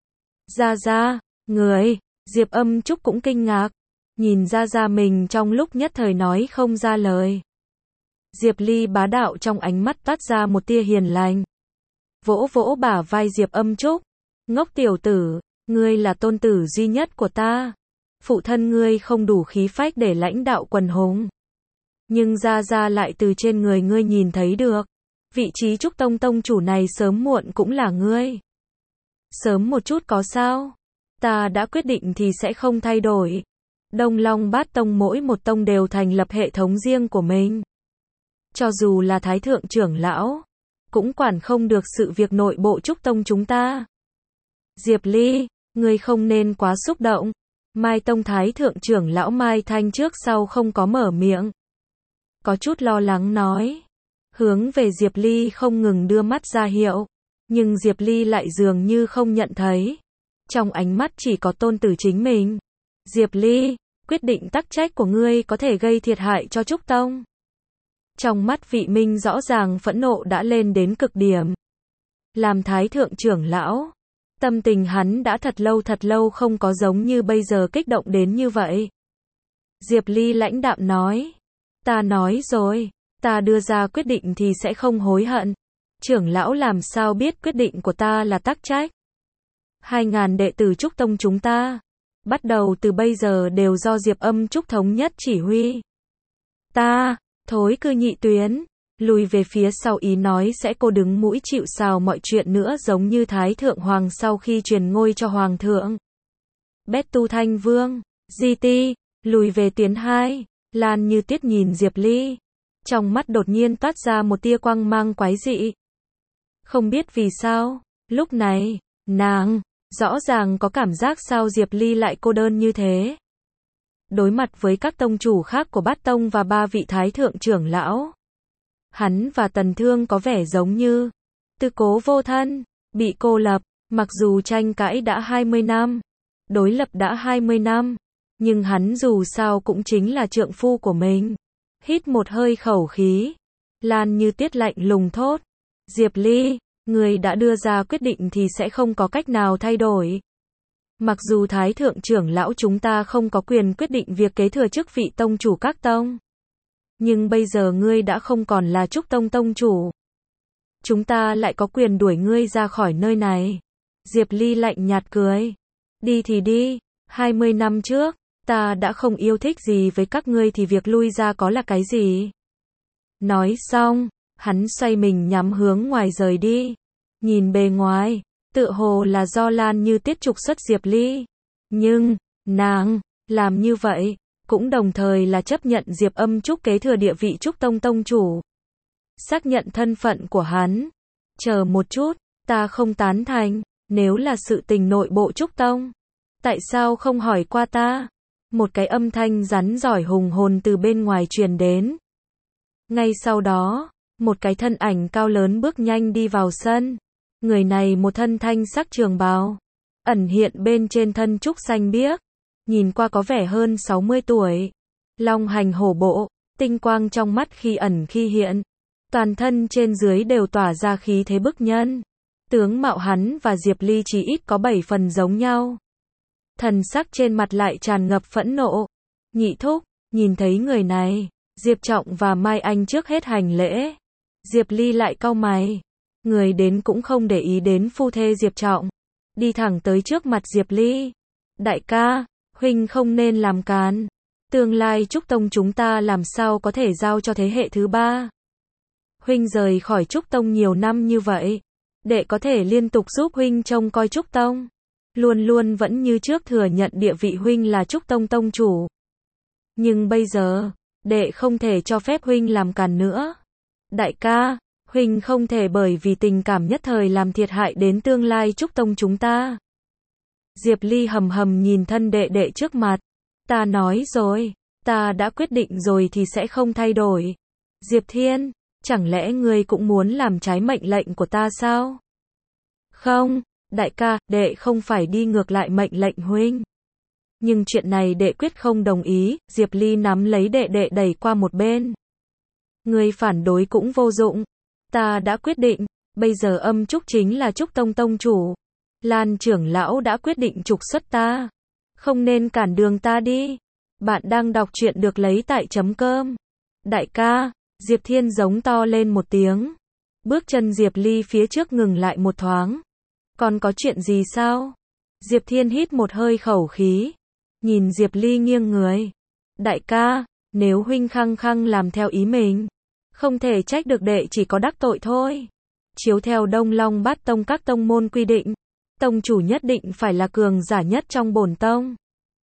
Ra, người, Diệp Âm Trúc cũng kinh ngạc. Nhìn ra mình trong lúc nhất thời nói không ra lời. Diệp Ly bá đạo trong ánh mắt toát ra một tia hiền lành. Vỗ vỗ bả vai Diệp Âm Trúc. Ngốc tiểu tử, ngươi là tôn tử duy nhất của ta. Phụ thân ngươi không đủ khí phách để lãnh đạo quần hùng. Nhưng ra lại từ trên người ngươi nhìn thấy được. Vị trí Trúc Tông tông chủ này sớm muộn cũng là ngươi. Sớm một chút có sao? Ta đã quyết định thì sẽ không thay đổi. Đông Long Bát Tông mỗi một tông đều thành lập hệ thống riêng của mình. Cho dù là Thái Thượng trưởng lão, cũng quản không được sự việc nội bộ Trúc Tông chúng ta. Diệp Ly, ngươi không nên quá xúc động. Mai Tông Thái Thượng trưởng lão Mai Thanh trước sau không có mở miệng. Có chút lo lắng nói. Hướng về Diệp Ly không ngừng đưa mắt ra hiệu. Nhưng Diệp Ly lại dường như không nhận thấy. Trong ánh mắt chỉ có tôn tử chính mình. Diệp Ly, quyết định tắc trách của ngươi có thể gây thiệt hại cho Trúc Tông. Trong mắt Vị Minh rõ ràng phẫn nộ đã lên đến cực điểm. Làm Thái Thượng trưởng lão, tâm tình hắn đã thật lâu không có giống như bây giờ kích động đến như vậy. Diệp Ly lãnh đạm nói. Ta nói rồi, ta đưa ra quyết định thì sẽ không hối hận. Trưởng lão làm sao biết quyết định của ta là tắc trách. 2.000 đệ tử Trúc Tông chúng ta, bắt đầu từ bây giờ đều do Diệp Âm Trúc thống nhất chỉ huy. Ta, Thối Cư Nhị Tuyến, lùi về phía sau ý nói sẽ cô đứng mũi chịu sào mọi chuyện nữa giống như Thái Thượng Hoàng sau khi truyền ngôi cho Hoàng thượng. Bét Tu Thanh Vương, Di Ti, lùi về Tiến 2, Lan Như Tiết nhìn Diệp Ly. Trong mắt đột nhiên toát ra một tia quang mang quái dị. Không biết vì sao, lúc này, nàng, rõ ràng có cảm giác sao Diệp Ly lại cô đơn như thế. Đối mặt với các tông chủ khác của Bát Tông và 3 vị Thái Thượng trưởng lão. Hắn và Tần Thương có vẻ giống như tư cố vô thân, bị cô lập, mặc dù tranh cãi đã 20 năm, đối lập đã 20 năm, nhưng hắn dù sao cũng chính là trượng phu của mình. Hít một hơi khẩu khí, Lan Như Tiết lạnh lùng thốt. Diệp Ly, người đã đưa ra quyết định thì sẽ không có cách nào thay đổi. Mặc dù Thái Thượng trưởng lão chúng ta không có quyền quyết định việc kế thừa chức vị tông chủ các tông. Nhưng bây giờ ngươi đã không còn là Trúc Tông tông chủ. Chúng ta lại có quyền đuổi ngươi ra khỏi nơi này. Diệp Ly lạnh nhạt cười. Đi thì đi, 20 năm trước, ta đã không yêu thích gì với các ngươi thì việc lui ra có là cái gì? Nói xong, hắn xoay mình nhắm hướng ngoài rời đi. Nhìn bề ngoài, tựa hồ là do Lan Như Tiết trục xuất Diệp Ly. Nhưng, nàng, làm như vậy, cũng đồng thời là chấp nhận Diệp Âm Trúc kế thừa địa vị Trúc Tông tông chủ. Xác nhận thân phận của hắn. Chờ một chút, ta không tán thành, nếu là sự tình nội bộ Trúc Tông. Tại sao không hỏi qua ta? Một cái âm thanh rắn giỏi hùng hồn từ bên ngoài truyền đến. Ngay sau đó, một cái thân ảnh cao lớn bước nhanh đi vào sân. Người này một thân thanh sắc trường bào, ẩn hiện bên trên thân trúc xanh biếc, nhìn qua có vẻ hơn 60 tuổi. Long hành hổ bộ, tinh quang trong mắt khi ẩn khi hiện. Toàn thân trên dưới đều tỏa ra khí thế bức nhân. Tướng mạo hắn và Diệp Ly chỉ ít có 7 phần giống nhau. Thần sắc trên mặt lại tràn ngập phẫn nộ. Nhị thúc, nhìn thấy người này, Diệp Trọng và Mai Anh trước hết hành lễ. Diệp Ly lại cau mày. Người đến cũng không để ý đến phu thê Diệp Trọng. Đi thẳng tới trước mặt Diệp Ly. Đại ca, huynh không nên làm càn. Tương lai Trúc Tông chúng ta làm sao có thể giao cho thế hệ thứ 3. Huynh rời khỏi Trúc Tông nhiều năm như vậy. Đệ có thể liên tục giúp huynh trông coi Trúc Tông. Luôn luôn vẫn như trước thừa nhận địa vị huynh là Trúc Tông tông chủ. Nhưng bây giờ, đệ không thể cho phép huynh làm càn nữa. Đại ca, huynh không thể bởi vì tình cảm nhất thời làm thiệt hại đến tương lai Trúc Tông chúng ta. Diệp Ly hầm hầm nhìn thân đệ đệ trước mặt. Ta nói rồi, ta đã quyết định rồi thì sẽ không thay đổi. Diệp Thiên, chẳng lẽ ngươi cũng muốn làm trái mệnh lệnh của ta sao? Không, đại ca, đệ không phải đi ngược lại mệnh lệnh huynh. Nhưng chuyện này đệ quyết không đồng ý. Diệp Ly nắm lấy đệ đệ đẩy qua một bên. Ngươi phản đối cũng vô dụng. Ta đã quyết định, bây giờ Âm Trúc chính là Trúc Tông tông chủ. Lan trưởng lão đã quyết định trục xuất ta. Không nên cản đường ta đi. Bạn đang đọc truyện được lấy tại .com. Đại ca, Diệp Thiên giống to lên một tiếng. Bước chân Diệp Ly phía trước ngừng lại một thoáng. Còn có chuyện gì sao? Diệp Thiên hít một hơi khẩu khí. Nhìn Diệp Ly nghiêng người. Đại ca, nếu huynh khăng khăng làm theo ý mình, không thể trách được đệ chỉ có đắc tội thôi. Chiếu theo Đông Long Bát Tông các tông môn quy định, tông chủ nhất định phải là cường giả nhất trong bổn tông.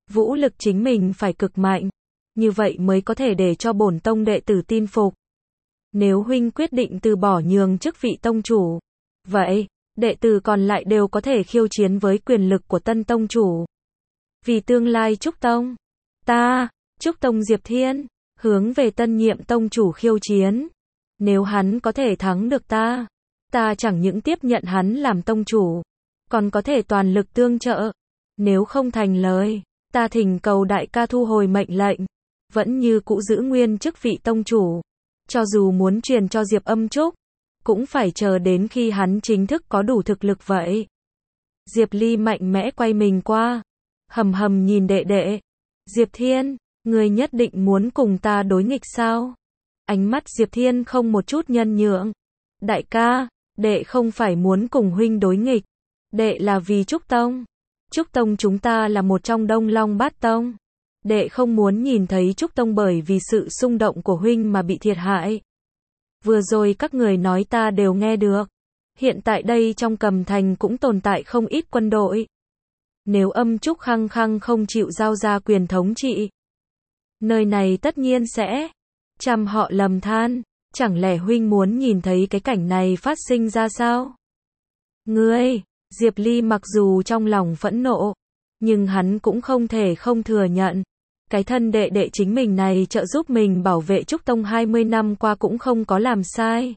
Vũ lực chính mình phải cực mạnh, như vậy mới có thể để cho bổn tông đệ tử tin phục. Nếu huynh quyết định từ bỏ nhường chức vị tông chủ, vậy, đệ tử còn lại đều có thể khiêu chiến với quyền lực của tân tông chủ. Vì tương lai Trúc Tông, ta, Trúc Tông Diệp Thiên, hướng về tân nhiệm tông chủ khiêu chiến. Nếu hắn có thể thắng được ta chẳng những tiếp nhận hắn làm tông chủ, còn có thể toàn lực tương trợ. Nếu không thành lời, ta thỉnh cầu đại ca thu hồi mệnh lệnh, vẫn như cũ giữ nguyên chức vị tông chủ. Cho dù muốn truyền cho Diệp Âm Trúc, cũng phải chờ đến khi hắn chính thức có đủ thực lực vậy. Diệp Ly mạnh mẽ quay mình qua, hầm hầm nhìn đệ đệ. Diệp Thiên, ngươi nhất định muốn cùng ta đối nghịch sao? Ánh mắt Diệp Thiên không một chút nhân nhượng. Đại ca, đệ không phải muốn cùng huynh đối nghịch. Đệ là vì Trúc Tông. Trúc Tông chúng ta là một trong Đông Long Bát Tông. Đệ không muốn nhìn thấy Trúc Tông bởi vì sự xung động của huynh mà bị thiệt hại. Vừa rồi các người nói ta đều nghe được. Hiện tại đây trong Cầm Thành cũng tồn tại không ít quân đội. Nếu Âm Trúc khăng khăng không chịu giao ra quyền thống trị, nơi này tất nhiên sẽ trăm họ lầm than. Chẳng lẽ huynh muốn nhìn thấy cái cảnh này phát sinh ra sao? Ngươi, Diệp Ly mặc dù trong lòng phẫn nộ, nhưng hắn cũng không thể không thừa nhận. Cái thân đệ đệ chính mình này trợ giúp mình bảo vệ Trúc Tông 20 năm qua cũng không có làm sai.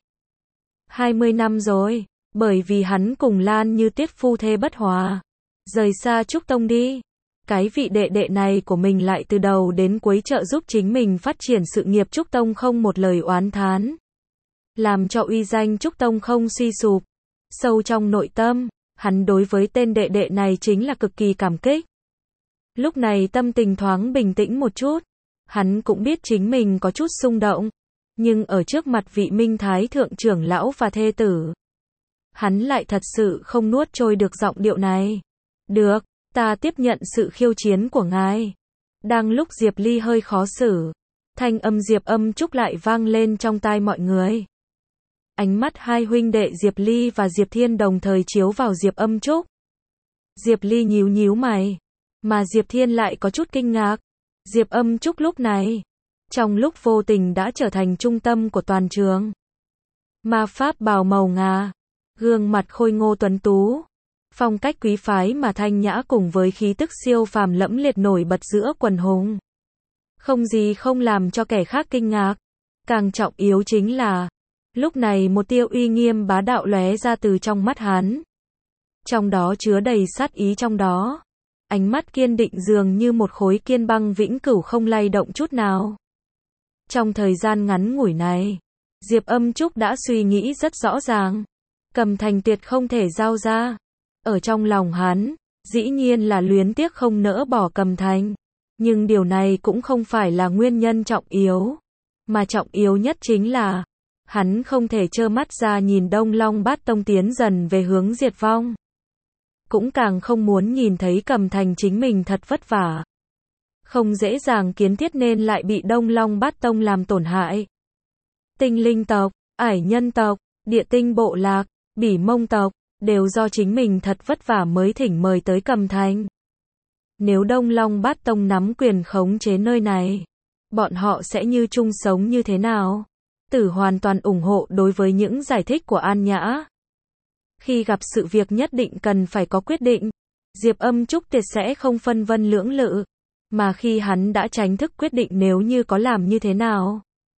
20 năm rồi, bởi vì hắn cùng Lan Như Tuyết phu thê bất hòa, rời xa Trúc Tông đi. Cái vị đệ đệ này của mình lại từ đầu đến cuối trợ giúp chính mình phát triển sự nghiệp Trúc Tông không một lời oán thán. Làm cho uy danh Trúc Tông không suy sụp. Sâu trong nội tâm, hắn đối với tên đệ đệ này chính là cực kỳ cảm kích. Lúc này tâm tình thoáng bình tĩnh một chút. Hắn cũng biết chính mình có chút xung động. Nhưng ở trước mặt vị Minh Thái Thượng trưởng lão và thê tử, hắn lại thật sự không nuốt trôi được giọng điệu này. Được, ta tiếp nhận sự khiêu chiến của ngài. Đang lúc Diệp Ly hơi khó xử, thanh âm Diệp Âm Trúc lại vang lên trong tai mọi người. Ánh mắt hai huynh đệ Diệp Ly và Diệp Thiên đồng thời chiếu vào Diệp Âm Trúc. Diệp Ly nhíu nhíu mày, mà Diệp Thiên lại có chút kinh ngạc. Diệp Âm Trúc lúc này, trong lúc vô tình đã trở thành trung tâm của toàn trường. Ma pháp bào màu ngà, gương mặt khôi ngô tuấn tú, phong cách quý phái mà thanh nhã cùng với khí tức siêu phàm lẫm liệt nổi bật giữa quần hùng. Không gì không làm cho kẻ khác kinh ngạc. Càng trọng yếu chính là, lúc này một tia uy nghiêm bá đạo lóe ra từ trong mắt hắn. Trong đó chứa đầy sát ý trong đó. Ánh mắt kiên định dường như một khối kiên băng vĩnh cửu không lay động chút nào. Trong thời gian ngắn ngủi này, Diệp Âm Trúc đã suy nghĩ rất rõ ràng. Cầm Thành tuyệt không thể giao ra. Ở trong lòng hắn, dĩ nhiên là luyến tiếc không nỡ bỏ Cầm Thành. Nhưng điều này cũng không phải là nguyên nhân trọng yếu. Mà trọng yếu nhất chính là, hắn không thể trơ mắt ra nhìn Đông Long Bát Tông tiến dần về hướng diệt vong. Cũng càng không muốn nhìn thấy Cầm Thành chính mình thật vất vả. Không dễ dàng kiến thiết nên lại bị Đông Long Bát Tông làm tổn hại. Tinh linh tộc, ải nhân tộc, địa tinh bộ lạc, bỉ mông tộc, đều do chính mình thật vất vả mới thỉnh mời tới Cầm Thành. Nếu Đông Long Bát Tông nắm quyền khống chế nơi này, bọn họ sẽ như chung sống như thế nào? Tử hoàn toàn ủng hộ đối với những giải thích của An Nhã. Khi gặp sự việc nhất định cần phải có quyết định, Diệp Âm Trúc tuyệt sẽ không phân vân lưỡng lự. Mà khi hắn đã tránh thức quyết định nếu như có làm như thế nào,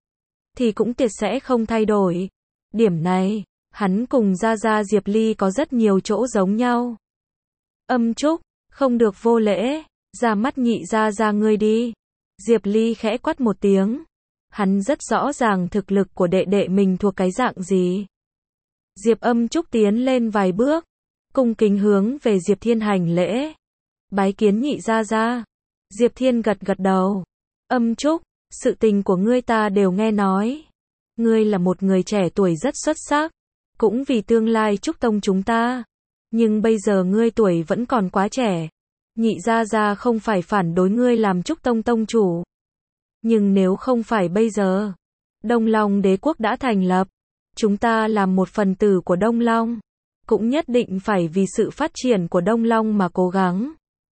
thì cũng tuyệt sẽ không thay đổi. Điểm này, hắn cùng Gia Gia Diệp Ly có rất nhiều chỗ giống nhau. Âm Trúc, không được vô lễ, ra mắt nhị Gia Gia ngươi đi. Diệp Ly khẽ quát một tiếng. Hắn rất rõ ràng thực lực của đệ đệ mình thuộc cái dạng gì. Diệp Âm Trúc tiến lên vài bước, cung kính hướng về Diệp Thiên hành lễ. Bái kiến nhị Gia Gia. Diệp Thiên gật gật đầu. Âm Trúc, sự tình của ngươi ta đều nghe nói. Ngươi là một người trẻ tuổi rất xuất sắc, cũng vì tương lai Trúc Tông chúng ta. Nhưng bây giờ ngươi tuổi vẫn còn quá trẻ. Nhị Gia Gia không phải phản đối ngươi làm Trúc Tông tông chủ. Nhưng nếu không phải bây giờ, Đông Long đế quốc đã thành lập, chúng ta làm một phần tử của Đông Long, cũng nhất định phải vì sự phát triển của Đông Long mà cố gắng.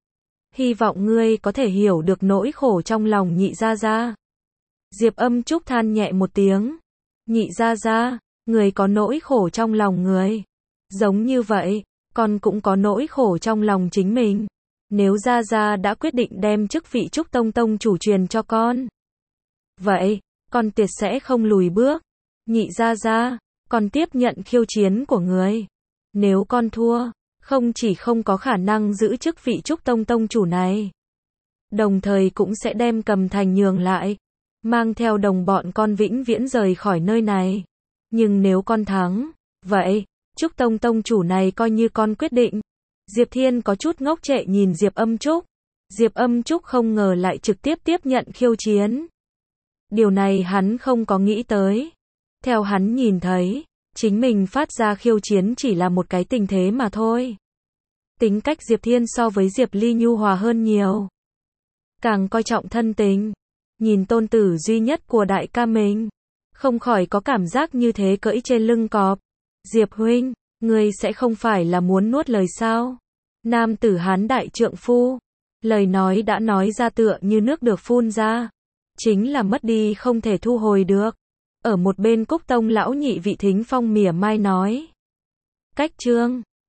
Hy vọng ngươi có thể hiểu được nỗi khổ trong lòng Nhị gia gia. Diệp Âm Trúc than nhẹ một tiếng. Nhị gia gia, người có nỗi khổ trong lòng người. Giống như vậy, con cũng có nỗi khổ trong lòng chính mình. Nếu gia gia đã quyết định đem chức vị Trúc Tông Tông chủ truyền cho con, vậy, con tuyệt sẽ không lùi bước. Nhị gia gia, con tiếp nhận khiêu chiến của người. Nếu con thua, không chỉ không có khả năng giữ chức vị Trúc Tông Tông chủ này, đồng thời cũng sẽ đem Cầm Thành nhường lại, mang theo đồng bọn con vĩnh viễn rời khỏi nơi này. Nhưng nếu con thắng, vậy, Trúc Tông Tông chủ này coi như con quyết định. Diệp Thiên có chút ngốc trệ nhìn Diệp Âm Trúc. Diệp Âm Trúc không ngờ lại trực tiếp tiếp nhận khiêu chiến. Điều này hắn không có nghĩ tới. Theo hắn nhìn thấy, chính mình phát ra khiêu chiến chỉ là một cái tình thế mà thôi. Tính cách Diệp Thiên so với Diệp Ly nhu hòa hơn nhiều. Càng coi trọng thân tình. Nhìn tôn tử duy nhất của đại ca mình, không khỏi có cảm giác như thế cưỡi trên lưng cọp. Diệp huynh, ngươi sẽ không phải là muốn nuốt lời sao? Nam tử Hán đại trượng phu. Lời nói đã nói ra tựa như nước được phun ra. Chính là mất đi không thể thu hồi được. Ở một bên Cúc Tông lão nhị Vị Thính Phong mỉa mai nói. Cách chương